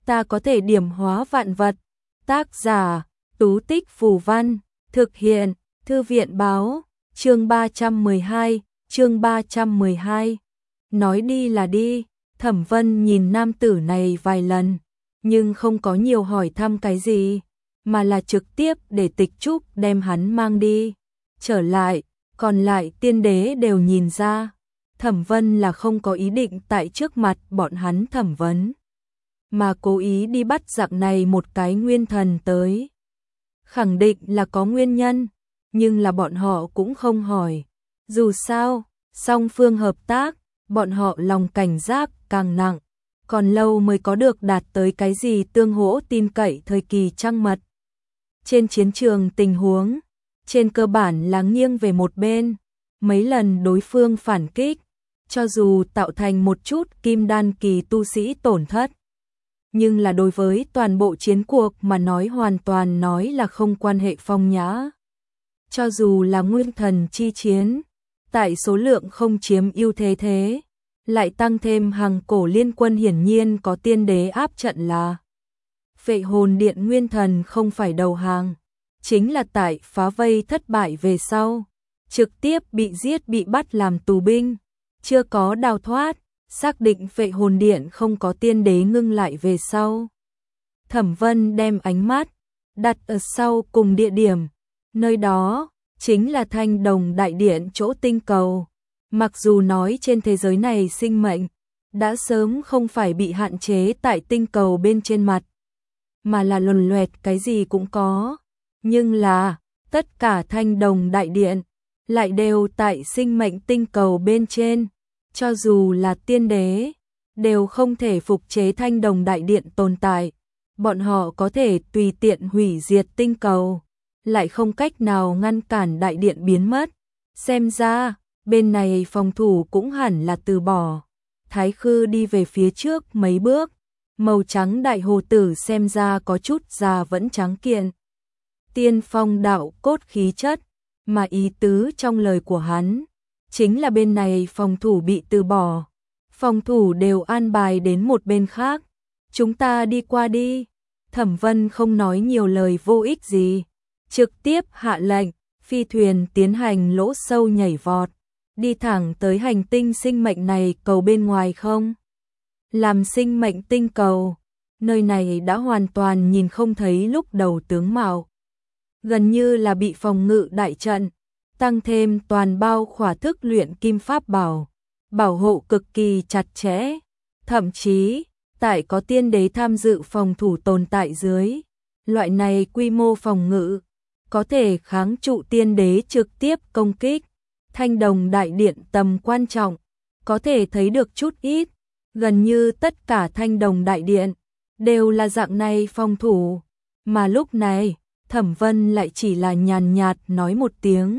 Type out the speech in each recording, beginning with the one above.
ta có thể điểm hóa vạn vật. Tác giả, Tú Tích Phù Văn, thực hiện, Thư viện báo, chương 312. Nói đi là đi, Thẩm Vân nhìn nam tử này vài lần, nhưng không có nhiều hỏi thăm cái gì, mà là trực tiếp để Tịch Trúc đem hắn mang đi. Trở lại, còn lại tiên đế đều nhìn ra, Thẩm Vân là không có ý định tại trước mặt bọn hắn thẩm vấn, mà cố ý đi bắt dạng này một cái nguyên thần tới. Khẳng định là có nguyên nhân, nhưng là bọn họ cũng không hỏi. Dù sao, song phương hợp tác, bọn họ lòng cảnh giác càng nặng, còn lâu mới có được đạt tới cái gì tương hỗ tin cậy thời kỳ trăng mật. Trên chiến trường tình huống, trên cơ bản là nghiêng về một bên, mấy lần đối phương phản kích, cho dù tạo thành một chút kim đan kỳ tu sĩ tổn thất, nhưng là đối với toàn bộ chiến cuộc mà nói hoàn toàn nói là không quan hệ phong nhã. Cho dù là nguyên thần chi chiến, tại số lượng không chiếm ưu thế, lại tăng thêm hàng cổ liên quân hiển nhiên có tiên đế áp trận là. Phệ hồn điện nguyên thần không phải đầu hàng, chính là tại phá vây thất bại về sau, trực tiếp bị giết bị bắt làm tù binh, chưa có đào thoát, xác định Phệ hồn điện không có tiên đế ngưng lại về sau. Thẩm Vân đem ánh mắt đặt ở sau cùng địa điểm, nơi đó chính là Thanh Đồng Đại Điện chỗ tinh cầu. Mặc dù nói trên thế giới này sinh mệnh đã sớm không phải bị hạn chế tại tinh cầu bên trên mặt, mà là luồn loẹt cái gì cũng có, nhưng là tất cả Thanh Đồng Đại Điện lại đều tại sinh mệnh tinh cầu bên trên, cho dù là tiên đế đều không thể phục chế Thanh Đồng Đại Điện tồn tại. Bọn họ có thể tùy tiện hủy diệt tinh cầu, lại không cách nào ngăn cản đại điện biến mất. Xem ra, bên này phòng thủ cũng hẳn là từ bỏ. Thái Khư đi về phía trước mấy bước, màu trắng đại hồ tử xem ra có chút già vẫn trắng kiện. Tiên phong đạo cốt khí chất, mà ý tứ trong lời của hắn chính là bên này phòng thủ bị từ bỏ. Phòng thủ đều an bài đến một bên khác. Chúng ta đi qua đi. Thẩm Vân không nói nhiều lời vô ích gì, trực tiếp hạ lệnh, phi thuyền tiến hành lỗ sâu nhảy vọt, đi thẳng tới hành tinh sinh mệnh này cầu bên ngoài không. Làm sinh mệnh tinh cầu, nơi này đã hoàn toàn nhìn không thấy lúc đầu tướng mạo. Gần như là bị phòng ngự đại trận, tăng thêm toàn bao khỏa thức luyện kim pháp bảo, bảo hộ cực kỳ chặt chẽ, thậm chí tại có tiên đế tham dự phòng thủ tồn tại dưới, loại này quy mô phòng ngự có thể kháng trụ tiên đế trực tiếp công kích. Thanh Đồng Đại Điện tầm quan trọng có thể thấy được chút ít, gần như tất cả Thanh Đồng Đại Điện đều là dạng này phòng thủ, mà lúc này Thẩm Vân lại chỉ là nhàn nhạt nói một tiếng.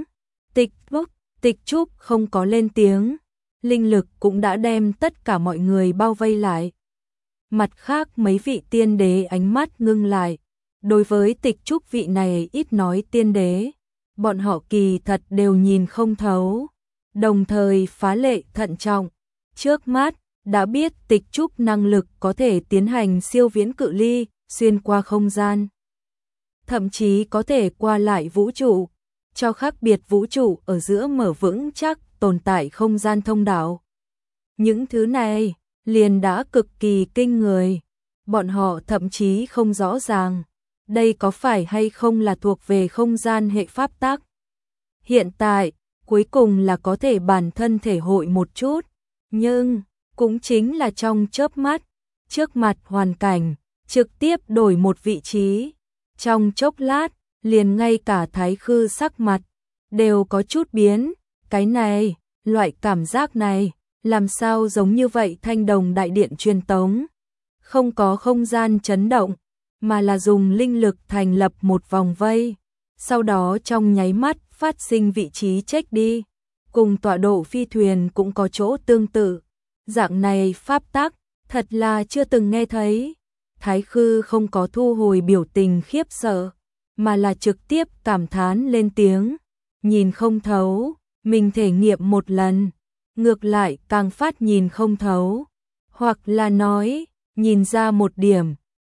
Tịch Trúc không có lên tiếng, linh lực cũng đã đem tất cả mọi người bao vây lại. Mặt khác mấy vị tiên đế ánh mắt ngưng lại, đối với Tịch Trúc vị này ít nói tiên đế, bọn họ kỳ thật đều nhìn không thấu, đồng thời phá lệ thận trọng. Trước mắt đã biết Tịch Trúc năng lực có thể tiến hành siêu viễn cự ly, xuyên qua không gian, thậm chí có thể qua lại vũ trụ, cho khác biệt vũ trụ ở giữa mở vững chắc tồn tại không gian thông đạo. Những thứ này liền đã cực kỳ kinh người, bọn họ thậm chí không rõ ràng đây có phải hay không là thuộc về không gian hệ pháp tắc. Hiện tại, cuối cùng là có thể bản thân thể hội một chút, nhưng cũng chính là trong chớp mắt, trước mặt hoàn cảnh trực tiếp đổi một vị trí, trong chốc lát, liền ngay cả Thái Khư sắc mặt đều có chút biến. Cái này, loại cảm giác này, làm sao giống như vậy Thanh Đồng Đại Điện truyền tống, không có không gian chấn động, mà là dùng linh lực thành lập một vòng vây, sau đó trong nháy mắt phát sinh vị trí check đi, cùng tọa độ phi thuyền cũng có chỗ tương tự. Dạng này pháp tắc, thật là chưa từng nghe thấy. Thái Khư không có thu hồi biểu tình khiếp sợ, mà là trực tiếp cảm thán lên tiếng, nhìn không thấu, mình thể nghiệm một lần, ngược lại càng phát nhìn không thấu, hoặc là nói, nhìn ra một điểm,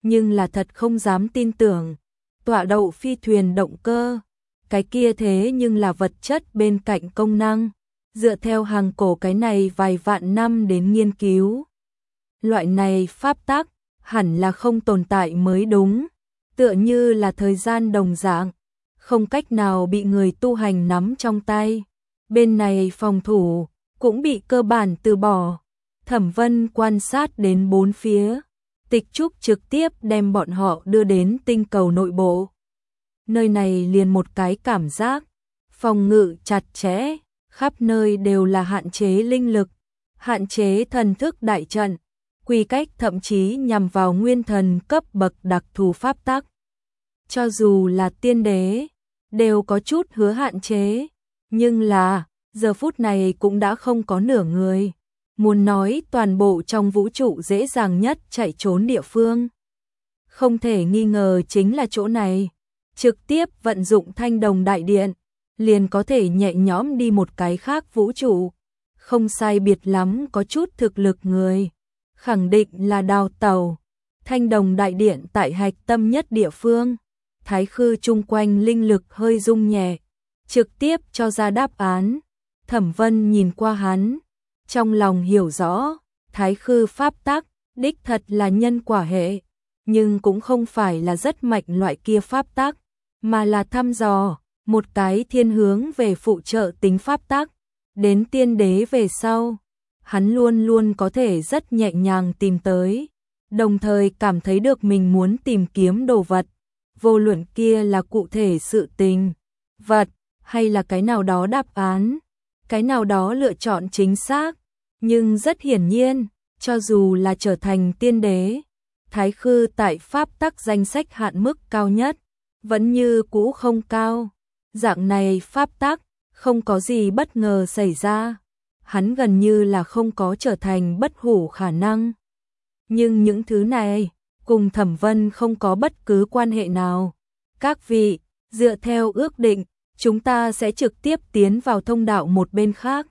nhưng là thật không dám tin tưởng. Tọa đậu phi thuyền động cơ, cái kia thế nhưng là vật chất bên cạnh công năng, dựa theo hàng cổ cái này vài vạn năm đến nghiên cứu. Loại này pháp tắc hẳn là không tồn tại mới đúng, tựa như là thời gian đồng dạng, không cách nào bị người tu hành nắm trong tay. Bên này phòng thủ cũng bị cơ bản từ bỏ. Thẩm Vân quan sát đến bốn phía, Tịch Trúc trực tiếp đem bọn họ đưa đến tinh cầu nội bộ. Nơi này liền một cái cảm giác, phòng ngự chặt chẽ, khắp nơi đều là hạn chế linh lực, hạn chế thần thức đại trận, quy cách thậm chí nhằm vào nguyên thần cấp bậc đặc thù pháp tắc. Cho dù là tiên đế, đều có chút hứa hạn chế, nhưng là, giờ phút này cũng đã không có nửa người. Muốn nói toàn bộ trong vũ trụ dễ dàng nhất chạy trốn địa phương, không thể nghi ngờ chính là chỗ này. Trực tiếp vận dụng thanh đồng đại điện, liền có thể nhẹ nhõm đi một cái khác vũ trụ. Không sai biệt lắm có chút thực lực người, khẳng định là đào tàu. Thanh đồng đại điện tại hạch tâm nhất địa phương, Thái Khư chung quanh linh lực hơi rung nhẹ, trực tiếp cho ra đáp án. Thẩm Vân nhìn qua hắn, trong lòng hiểu rõ, Thái Khư pháp tắc, đích thật là nhân quả hệ, nhưng cũng không phải là rất mạnh loại kia pháp tắc, mà là thăm dò, một cái thiên hướng về phụ trợ tính pháp tắc. Đến tiên đế về sau, hắn luôn luôn có thể rất nhẹ nhàng tìm tới, đồng thời cảm thấy được mình muốn tìm kiếm đồ vật, vô luận kia là cụ thể sự tình, vật, hay là cái nào đó đáp án, cái nào đó lựa chọn chính xác. Nhưng rất hiển nhiên, cho dù là trở thành tiên đế, Thái Khư tại pháp tắc danh sách hạn mức cao nhất, vẫn như cũ không cao. Dạng này pháp tắc, không có gì bất ngờ xảy ra, hắn gần như là không có trở thành bất hủ khả năng. Nhưng những thứ này, cùng Thẩm Vân không có bất cứ quan hệ nào. Các vị, dựa theo ước định, chúng ta sẽ trực tiếp tiến vào thông đạo một bên khác.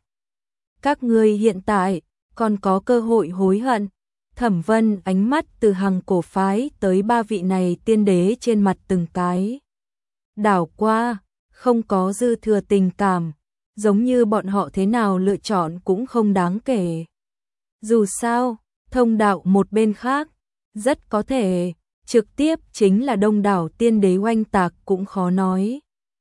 Các ngươi hiện tại, còn có cơ hội hối hận. Thẩm Vân ánh mắt từ Hằng cổ phái tới ba vị này tiên đế trên mặt từng cái đảo qua, không có dư thừa tình cảm, giống như bọn họ thế nào lựa chọn cũng không đáng kể. Dù sao, thông đạo một bên khác, rất có thể, trực tiếp chính là đông đảo tiên đế oanh tạc cũng khó nói.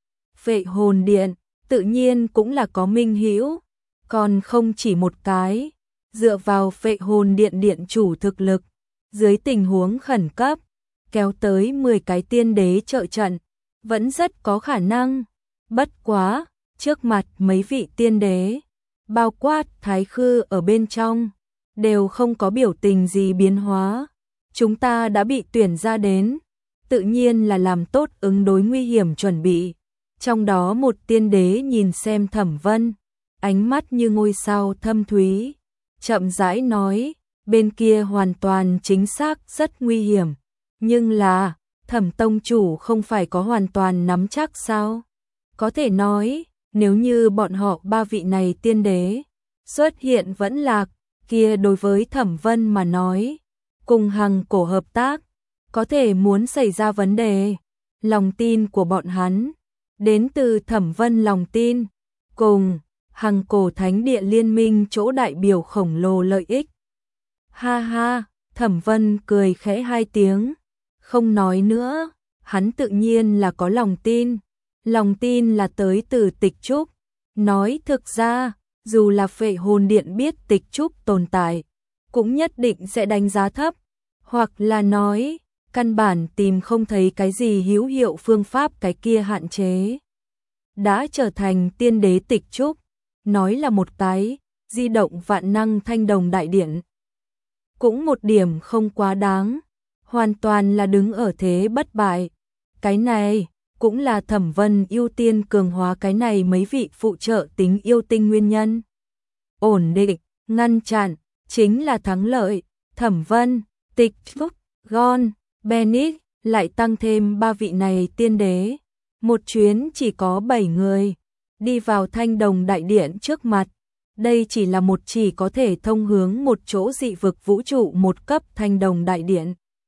Phệ hồn điện, tự nhiên cũng là có minh hữu, còn không chỉ một cái. Dựa vào phệ hồn điện điện chủ thực lực, dưới tình huống khẩn cấp, kéo tới 10 cái tiên đế trợ trận, vẫn rất có khả năng. Bất quá, trước mặt mấy vị tiên đế, bao quát Thái Khư ở bên trong, đều không có biểu tình gì biến hóa. Chúng ta đã bị tuyển ra đến, tự nhiên là làm tốt ứng đối nguy hiểm chuẩn bị. Trong đó một tiên đế nhìn xem Thẩm Vân, ánh mắt như ngôi sao thâm thúy, chậm rãi nói, bên kia hoàn toàn chính xác rất nguy hiểm, nhưng là, Thẩm tông chủ không phải có hoàn toàn nắm chắc sao? Có thể nói, nếu như bọn họ ba vị này tiên đế xuất hiện vẫn lạc, kia đối với Thẩm Vân mà nói, cùng Hằng cổ hợp tác, có thể muốn xảy ra vấn đề. Lòng tin của bọn hắn, đến từ Thẩm Vân lòng tin, cùng Hằng cổ thánh địa liên minh chỗ đại biểu khổng lồ lợi ích. Ha ha, Thẩm Vân cười khẽ hai tiếng, không nói nữa, hắn tự nhiên là có lòng tin là tới từ Tịch Trúc. Nói thực ra, dù là phệ hồn điện biết Tịch Trúc tồn tại, cũng nhất định sẽ đánh giá thấp, hoặc là nói, căn bản tìm không thấy cái gì hữu hiệu phương pháp cái kia hạn chế. Đã trở thành tiên đế Tịch Trúc, nói là một cái, di động vạn năng thanh đồng đại điện. Cũng một điểm không quá đáng, hoàn toàn là đứng ở thế bất bại. Cái này, cũng là Thẩm Vân ưu tiên cường hóa cái này mấy vị phụ trợ tính yêu tinh nguyên nhân. Ổn định, ngăn chặn, chính là thắng lợi. Thẩm Vân, Tịch Trúc, Gon, Bennett, lại tăng thêm ba vị này tiên đế. Một chuyến chỉ có 7 người, đi vào thanh đồng đại điện trước mặt. Đây chỉ là một chỉ có thể thông hướng một chỗ dị vực vũ trụ một cấp thanh đồng đại điện.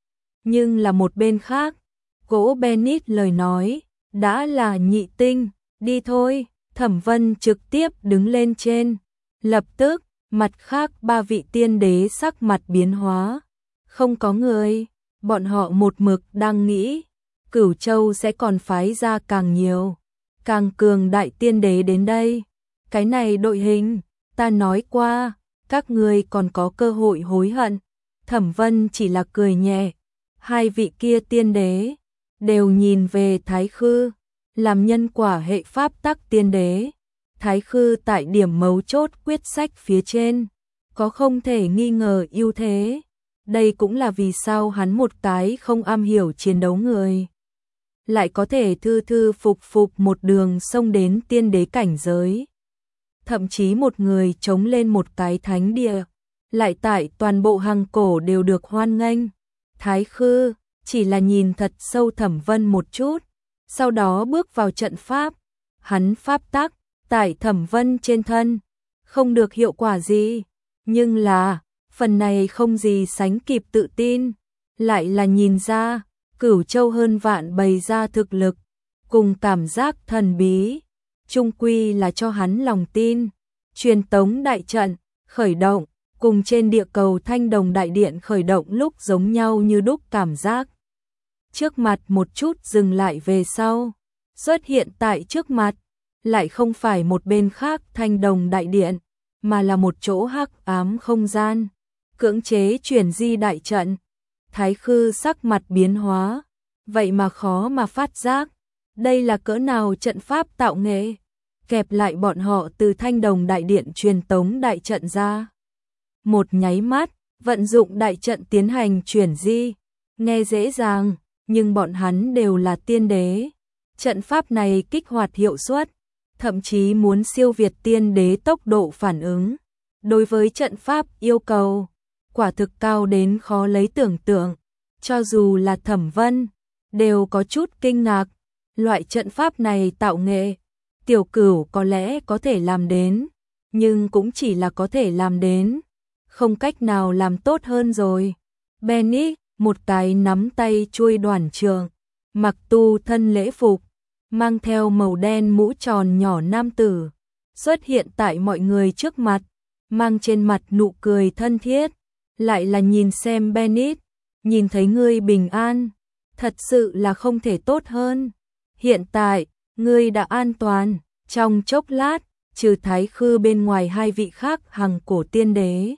Nhưng là một bên khác, Cố Bennett lời nói, đã là nhị tinh, đi thôi, Thẩm Vân trực tiếp đứng lên trên. Lập tức, mặt khác ba vị tiên đế sắc mặt biến hóa. Không có người, bọn họ một mực đang nghĩ, Cửu Châu sẽ còn phái ra càng nhiều, càng cường đại tiên đế đến đây. Cái này đội hình, ta nói qua, các ngươi còn có cơ hội hối hận. Thẩm Vân chỉ là cười nhẹ, hai vị kia tiên đế đều nhìn về Thái Khư, làm nhân quả hệ pháp tắc tiên đế. Thái Khư tại điểm mấu chốt quyết sách phía trên, có không thể nghi ngờ ưu thế. Đây cũng là vì sao hắn một cái không am hiểu chiến đấu người, lại có thể thư thư phục phục một đường xông đến tiên đế cảnh giới. Thậm chí một người chống lên một cái thánh địa, lại tại toàn bộ hàng cổ đều được hoan nghênh. Thái Khư chỉ là nhìn thật sâu Thẩm Vân một chút, sau đó bước vào trận pháp. Hắn pháp tắc tại Thẩm Vân trên thân, không được hiệu quả gì, nhưng là phần này không gì sánh kịp tự tin, lại là nhìn ra Cửu Châu hơn vạn bày ra thực lực, cùng cảm giác thần bí, chung quy là cho hắn lòng tin. Truyền tống đại trận khởi động, cùng trên địa cầu Thanh Đồng Đại Điện khởi động lúc giống nhau như đúc cảm giác. Trước mặt một chút dừng lại về sau, xuất hiện tại trước mặt, lại không phải một bên khác Thanh Đồng Đại Điện, mà là một chỗ hắc ám không gian, cưỡng chế chuyển di đại trận. Thái Khư sắc mặt biến hóa, vậy mà khó mà phát giác, đây là cỡ nào trận pháp tạo nghệ, kẹp lại bọn họ từ Thanh Đồng Đại Điện truyền tống đại trận ra. Một nháy mắt, vận dụng đại trận tiến hành chuyển di, nghe dễ dàng, nhưng bọn hắn đều là tiên đế. Trận pháp này kích hoạt hiệu suất, thậm chí muốn siêu việt tiên đế tốc độ phản ứng. Đối với trận pháp yêu cầu, quả thực cao đến khó lấy tưởng tượng. Cho dù là Thẩm Vân, đều có chút kinh ngạc. Loại trận pháp này tạo nghệ, Tiểu Cửu có lẽ có thể làm đến, nhưng cũng chỉ là có thể làm đến, không cách nào làm tốt hơn rồi. Bennett, một cái nắm tay chuôi đoàn trường, mặc tu thân lễ phục, mang theo màu đen mũ tròn nhỏ nam tử, xuất hiện tại mọi người trước mặt, mang trên mặt nụ cười thân thiết, lại là nhìn xem Bennett, nhìn thấy ngươi bình an, thật sự là không thể tốt hơn. Hiện tại, ngươi đã an toàn. Trong chốc lát, trừ Thái Khư bên ngoài hai vị khác hàng cổ tiên đế,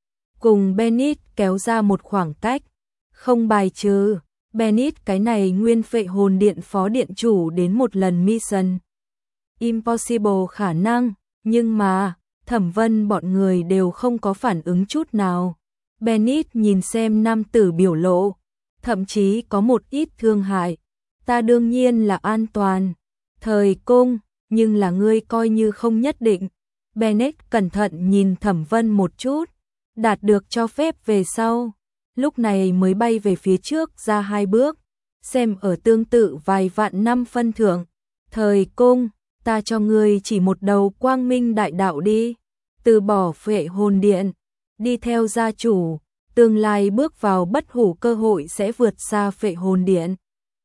cùng Bennett kéo ra một khoảng cách, không bài trừ Bennett cái này nguyên Phệ Hồn Điện phó điện chủ đến một lần Mission Impossible khả năng, nhưng mà Thẩm Vân bọn người đều không có phản ứng chút nào. Bennett nhìn xem nam tử biểu lộ, thậm chí có một ít thương hại. Ta đương nhiên là an toàn, thời cung, nhưng là ngươi coi như không nhất định. Bennett cẩn thận nhìn Thẩm Vân một chút, đạt được cho phép về sau, lúc này mới bay về phía trước ra hai bước, xem ở tương tự vài vạn năm phân thưởng. Thời cung, ta cho ngươi chỉ một đầu quang minh đại đạo đi, từ bỏ Phệ Hồn Điện, đi theo gia chủ, tương lai bước vào bất hủ cơ hội sẽ vượt xa Phệ Hồn Điện.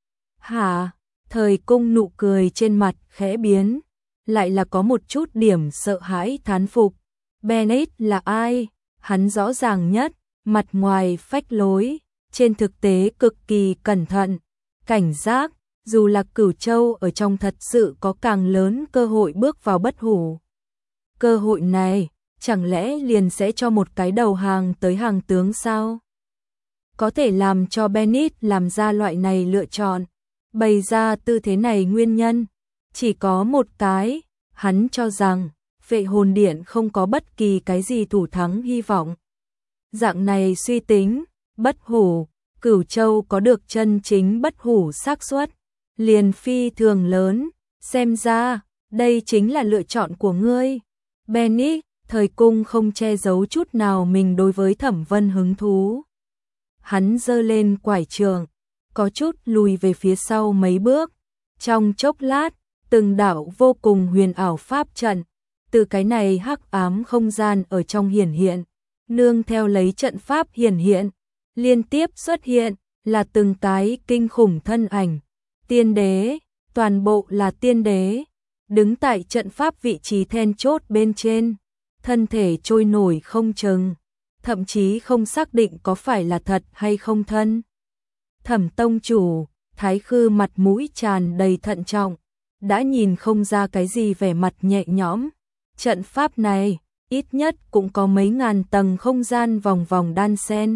Hả? Thời cung nụ cười trên mặt khẽ biến, lại là có một chút điểm sợ hãi thán phục. Bennett là ai? Hắn rõ ràng nhất, mặt ngoài phách lối, trên thực tế cực kỳ cẩn thận, cảnh giác, dù là Cửu Châu ở trong thật sự có càng lớn cơ hội bước vào bất hủ. Cơ hội này, chẳng lẽ liền sẽ cho một cái đầu hàng tới hàng tướng sao? Có thể làm cho Bennett làm ra loại này lựa chọn, bày ra tư thế này nguyên nhân, chỉ có một cái, hắn cho rằng Phệ Hồn Điện không có bất kỳ cái gì thủ thắng hy vọng. Dạng này suy tính, bất hủ, Cửu Châu có được chân chính bất hủ xác suất, liền phi thường lớn, xem ra, đây chính là lựa chọn của ngươi. Bennett, thời cung không che giấu chút nào mình đối với Thẩm Vân hứng thú. Hắn giơ lên quải trường, có chút lùi về phía sau mấy bước, trong chốc lát, từng đạo vô cùng huyền ảo pháp trận, từ cái này hắc ám không gian ở trong hiển hiện, nương theo lấy trận pháp hiển hiện, liên tiếp xuất hiện, là từng cái kinh khủng thân ảnh, tiên đế, toàn bộ là tiên đế, đứng tại trận pháp vị trí then chốt bên trên, thân thể trôi nổi không chừng, thậm chí không xác định có phải là thật hay không thân. Thẩm tông chủ, Thái Khư mặt mũi tràn đầy thận trọng, đã nhìn không ra cái gì vẻ mặt nhẹ nhõm. Trận pháp này, ít nhất cũng có mấy ngàn tầng không gian vòng vòng đan xen.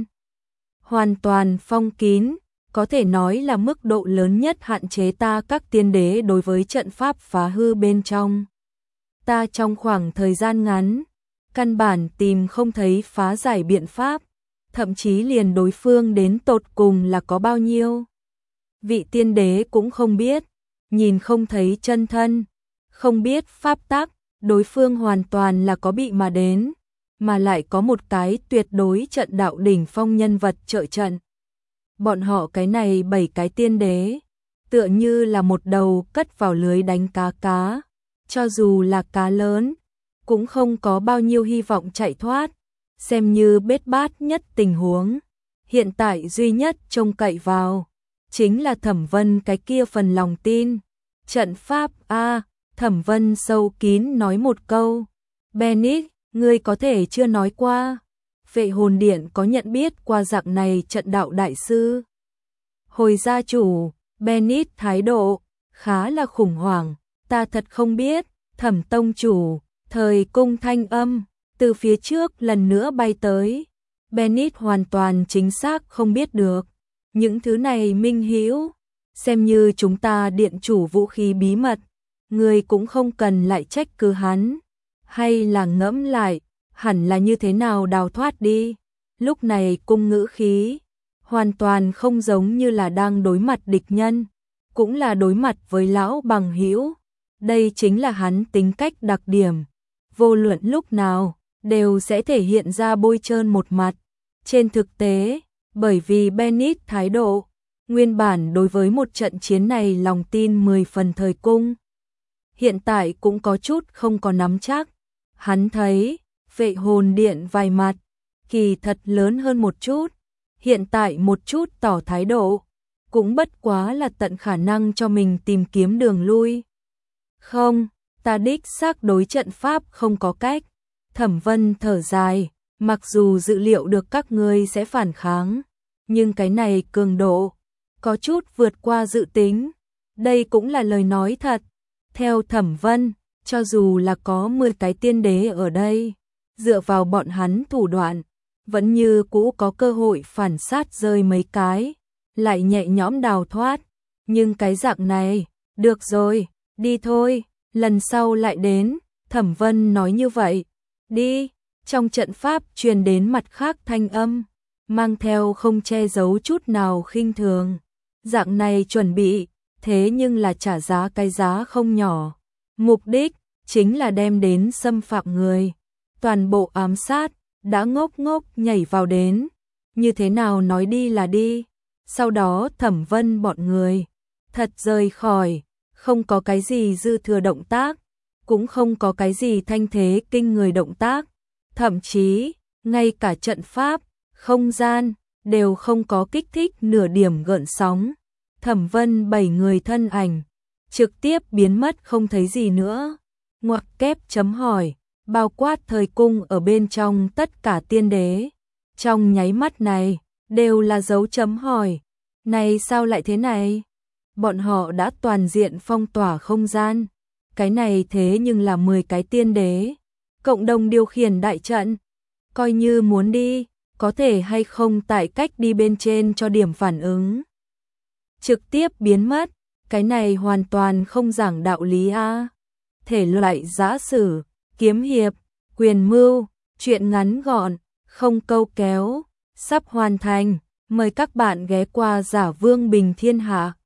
Hoàn toàn phong kín, có thể nói là mức độ lớn nhất hạn chế ta các tiên đế đối với trận pháp phá hư bên trong. Ta trong khoảng thời gian ngắn, căn bản tìm không thấy phá giải biện pháp, thậm chí liền đối phương đến tột cùng là có bao nhiêu. Vị tiên đế cũng không biết, nhìn không thấy chân thân, không biết pháp tắc, đối phương hoàn toàn là có bị mà đến, mà lại có một cái tuyệt đối trận đạo đỉnh phong nhân vật trợ trận. Bọn họ cái này 7 cái tiên đế, tựa như là một đầu cất vào lưới đánh cá, cho dù là cá lớn, cũng không có bao nhiêu hy vọng chạy thoát, xem như bết bát nhất tình huống. Hiện tại duy nhất trông cậy vào, chính là Thẩm Vân cái kia phần lòng tin. Trận pháp a, Thẩm Vân sâu kín nói một câu, Bennett, ngươi có thể chưa nói qua. Vệ hồn điện có nhận biết qua dạng này trận đạo đại sư. Hồi gia chủ, Bennett thái độ khá là khủng hoảng, ta thật không biết. Thẩm tông chủ, thời cung thanh âm từ phía trước lần nữa bay tới. Bennett hoàn toàn chính xác không biết được. Những thứ này minh hữu, xem như chúng ta điện chủ vũ khí bí mật, người cũng không cần lại trách cứ hắn, hay là ngẫm lại, hẳn là như thế nào đào thoát đi. Lúc này cung ngữ khí, hoàn toàn không giống như là đang đối mặt địch nhân, cũng là đối mặt với lão bằng hữu. Đây chính là hắn tính cách đặc điểm, vô luận lúc nào, đều sẽ thể hiện ra bôi trơn một mặt. Trên thực tế, bởi vì Bennett thái độ, nguyên bản đối với một trận chiến này lòng tin 10 phần thời cung. Hiện tại cũng có chút không có nắm chắc. Hắn thấy, vệ hồn điện vài mặt, kỳ thật lớn hơn một chút. Hiện tại một chút tỏ thái độ, cũng bất quá là tận khả năng cho mình tìm kiếm đường lui. Không, ta đích xác đối trận pháp không có cách. Thẩm Vân thở dài, mặc dù dự liệu được các ngươi sẽ phản kháng, nhưng cái này cường độ, có chút vượt qua dự tính. Đây cũng là lời nói thật. Theo Thẩm Vân, cho dù là có 10 cái tiên đế ở đây, dựa vào bọn hắn thủ đoạn, vẫn như cũ có cơ hội phản sát rơi mấy cái, lại nhẹ nhõm đào thoát. Nhưng cái dạng này, được rồi, đi thôi, lần sau lại đến. Thẩm Vân nói như vậy, đi. Trong trận pháp truyền đến mặt khác thanh âm, mang theo không che giấu chút nào khinh thường. Dạng này chuẩn bị, thế nhưng là trả giá cái giá không nhỏ. Mục đích chính là đem đến xâm phạm người. Toàn bộ ám sát, đã ngốc nhảy vào đến. Như thế nào nói đi là đi. Sau đó Thẩm Vân bọn người thật rời khỏi, không có cái gì dư thừa động tác, cũng không có cái gì thanh thế kinh người động tác. Thậm chí, ngay cả trận pháp, không gian, đều không có kích thích nửa điểm gợn sóng. Thẩm Vân 7 người thân ảnh, trực tiếp biến mất không thấy gì nữa. Ngoặc kép chấm hỏi, bao quát thời cung ở bên trong tất cả tiên đế. Trong nháy mắt này, đều là dấu chấm hỏi. Này sao lại thế này? Bọn họ đã toàn diện phong tỏa không gian. Cái này thế nhưng là 10 cái tiên đế. Cộng đồng điều khiển đại trận. Coi như muốn đi, có thể hay không tại cách đi bên trên cho điểm phản ứng. Trực tiếp biến mất, cái này hoàn toàn không giảng đạo lý a. Thể loại giã sử, kiếm hiệp, quyền mưu, truyện ngắn gọn, không câu kéo, sắp hoàn thành. Mời các bạn ghé qua Giả Vương Bình Thiên Hạ.